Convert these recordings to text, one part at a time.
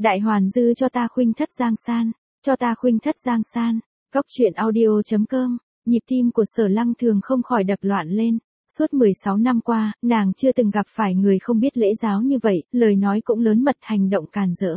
Đại hoàn dư cho ta khuynh thất giang san, cho ta khuynh thất giang san. Góc truyện audio.com, nhịp tim của Sở Lăng Thường không khỏi đập loạn lên. Suốt 16 năm qua, nàng chưa từng gặp phải người không biết lễ giáo như vậy, lời nói cũng lớn mật, hành động càn rỡ.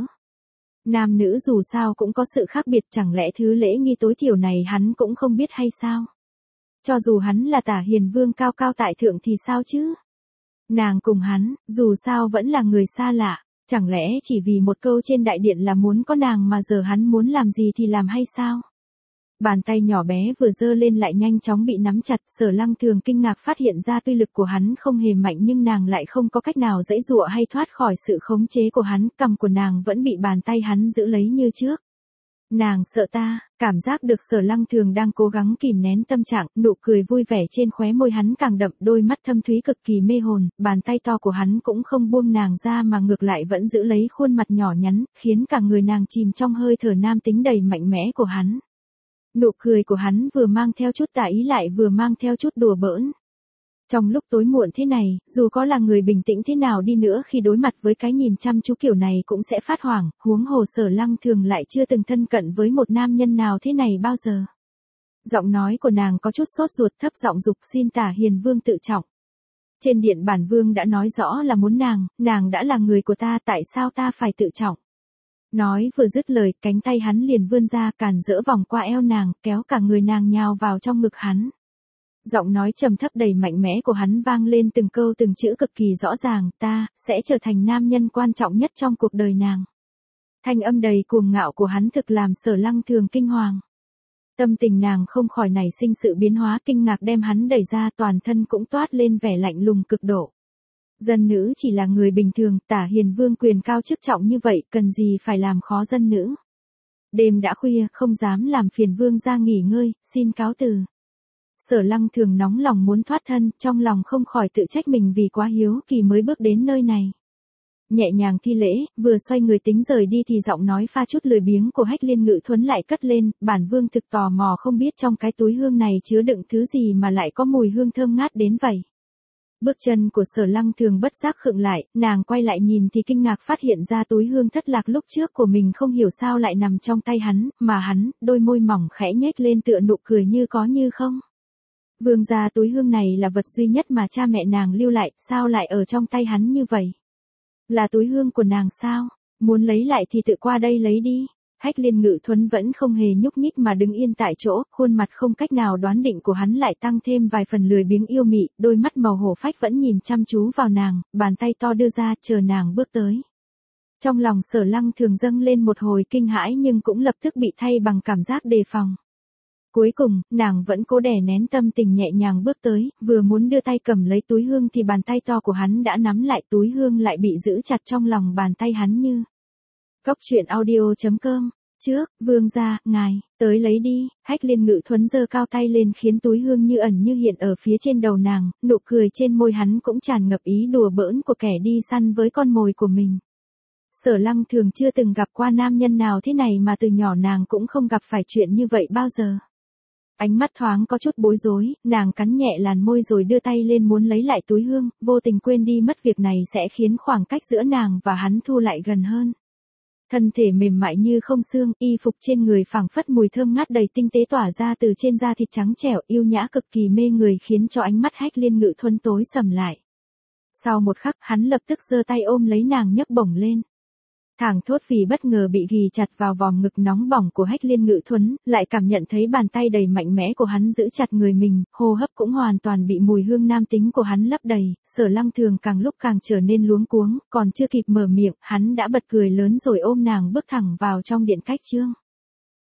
Nam nữ dù sao cũng có sự khác biệt, chẳng lẽ thứ lễ nghi tối thiểu này hắn cũng không biết hay sao? Cho dù hắn là Tả Hiền Vương cao cao tại thượng thì sao chứ? Nàng cùng hắn, dù sao vẫn là người xa lạ, chẳng lẽ chỉ vì một câu trên đại điện là muốn có nàng mà giờ hắn muốn làm gì thì làm hay sao? Bàn tay nhỏ bé vừa giơ lên lại nhanh chóng bị nắm chặt, Sở Lăng Thường kinh ngạc phát hiện ra tuy lực của hắn không hề mạnh nhưng nàng lại không có cách nào giãy giụa hay thoát khỏi sự khống chế của hắn, cằm của nàng vẫn bị bàn tay hắn giữ lấy như trước. Nàng sợ ta, cảm giác được Sở Lăng Thường đang cố gắng kìm nén tâm trạng, nụ cười vui vẻ trên khóe môi hắn càng đậm, đôi mắt thâm thúy cực kỳ mê hồn, bàn tay to của hắn cũng không buông nàng ra mà ngược lại vẫn giữ lấy khuôn mặt nhỏ nhắn, khiến cả người nàng chìm trong hơi thở nam tính đầy mạnh mẽ của hắn. Nụ cười của hắn vừa mang theo chút tà ý lại vừa mang theo chút đùa bỡn. Trong lúc tối muộn thế này, dù có là người bình tĩnh thế nào đi nữa khi đối mặt với cái nhìn chăm chú kiểu này cũng sẽ phát hoảng, huống hồ Sở Lăng Thường lại chưa từng thân cận với một nam nhân nào thế này bao giờ. Giọng nói của nàng có chút sốt ruột, thấp giọng dục xin Tả Hiền Vương tự trọng. Trên điện bản vương đã nói rõ là muốn nàng đã là người của ta, tại sao ta phải tự trọng? Nói vừa dứt lời, cánh tay hắn liền vươn ra, càn rỡ vòng qua eo nàng, kéo cả người nàng nhào vào trong ngực hắn. Giọng nói trầm thấp đầy mạnh mẽ của hắn vang lên từng câu từng chữ cực kỳ rõ ràng, ta sẽ trở thành nam nhân quan trọng nhất trong cuộc đời nàng. Thanh âm đầy cuồng ngạo của hắn thực làm Sở Lăng Thường kinh hoàng. Tâm tình nàng không khỏi nảy sinh sự biến hóa, kinh ngạc đem hắn đẩy ra, toàn thân cũng toát lên vẻ lạnh lùng cực độ. Dân nữ chỉ là người bình thường, Tả Hiền Vương quyền cao chức trọng như vậy, cần gì phải làm khó dân nữ. Đêm đã khuya, không dám làm phiền vương gia nghỉ ngơi, xin cáo từ. Sở Lăng Thường nóng lòng muốn thoát thân, trong lòng không khỏi tự trách mình vì quá hiếu kỳ mới bước đến nơi này. Nhẹ nhàng thi lễ, vừa xoay người tính rời đi thì giọng nói pha chút lười biếng của Hách Liên Ngự Thuấn lại cất lên, bản vương thực tò mò không biết trong cái túi hương này chứa đựng thứ gì mà lại có mùi hương thơm ngát đến vậy. Bước chân của Sở Lăng Thường bất giác khựng lại, nàng quay lại nhìn thì kinh ngạc phát hiện ra túi hương thất lạc lúc trước của mình không hiểu sao lại nằm trong tay hắn, mà hắn, đôi môi mỏng khẽ nhếch lên tựa nụ cười như có như không. Vương gia, túi hương này là vật duy nhất mà cha mẹ nàng lưu lại, sao lại ở trong tay hắn như vậy? Là túi hương của nàng sao? Muốn lấy lại thì tự qua đây lấy đi. Hách Liên Ngự Thuấn vẫn không hề nhúc nhích mà đứng yên tại chỗ, khuôn mặt không cách nào đoán định của hắn lại tăng thêm vài phần lười biếng yêu mị, đôi mắt màu hổ phách vẫn nhìn chăm chú vào nàng, bàn tay to đưa ra chờ nàng bước tới. Trong lòng Sở Lăng Thường dâng lên một hồi kinh hãi nhưng cũng lập tức bị thay bằng cảm giác đề phòng. Cuối cùng, nàng vẫn cố đè nén tâm tình nhẹ nhàng bước tới, vừa muốn đưa tay cầm lấy túi hương thì bàn tay to của hắn đã nắm lại, túi hương lại bị giữ chặt trong lòng bàn tay hắn như. Góc truyện audio.com, trước, vương gia, ngài, tới lấy đi. Hách Liên Ngự Thuấn giơ cao tay lên khiến túi hương như ẩn như hiện ở phía trên đầu nàng, nụ cười trên môi hắn cũng tràn ngập ý đùa bỡn của kẻ đi săn với con mồi của mình. Sở Lăng Thường chưa từng gặp qua nam nhân nào thế này mà từ nhỏ nàng cũng không gặp phải chuyện như vậy bao giờ. Ánh mắt thoáng có chút bối rối, nàng cắn nhẹ làn môi rồi đưa tay lên muốn lấy lại túi hương, vô tình quên đi mất việc này sẽ khiến khoảng cách giữa nàng và hắn thu lại gần hơn. Thân thể mềm mại như không xương, y phục trên người phảng phất mùi thơm ngát đầy tinh tế tỏa ra từ trên da thịt trắng trẻo, yêu nhã cực kỳ mê người khiến cho ánh mắt Hách Liên Ngự Thuấn tối sầm lại. Sau một khắc, hắn lập tức giơ tay ôm lấy nàng nhấc bổng lên. Thảng thốt vì bất ngờ bị ghì chặt vào vòng ngực nóng bỏng của Hách Liên Ngự Thuấn, lại cảm nhận thấy bàn tay đầy mạnh mẽ của hắn giữ chặt người mình, hô hấp cũng hoàn toàn bị mùi hương nam tính của hắn lấp đầy. Sở Lăng Thường càng lúc càng trở nên luống cuống, còn chưa kịp mở miệng, hắn đã bật cười lớn rồi ôm nàng bước thẳng vào trong điện khách trương.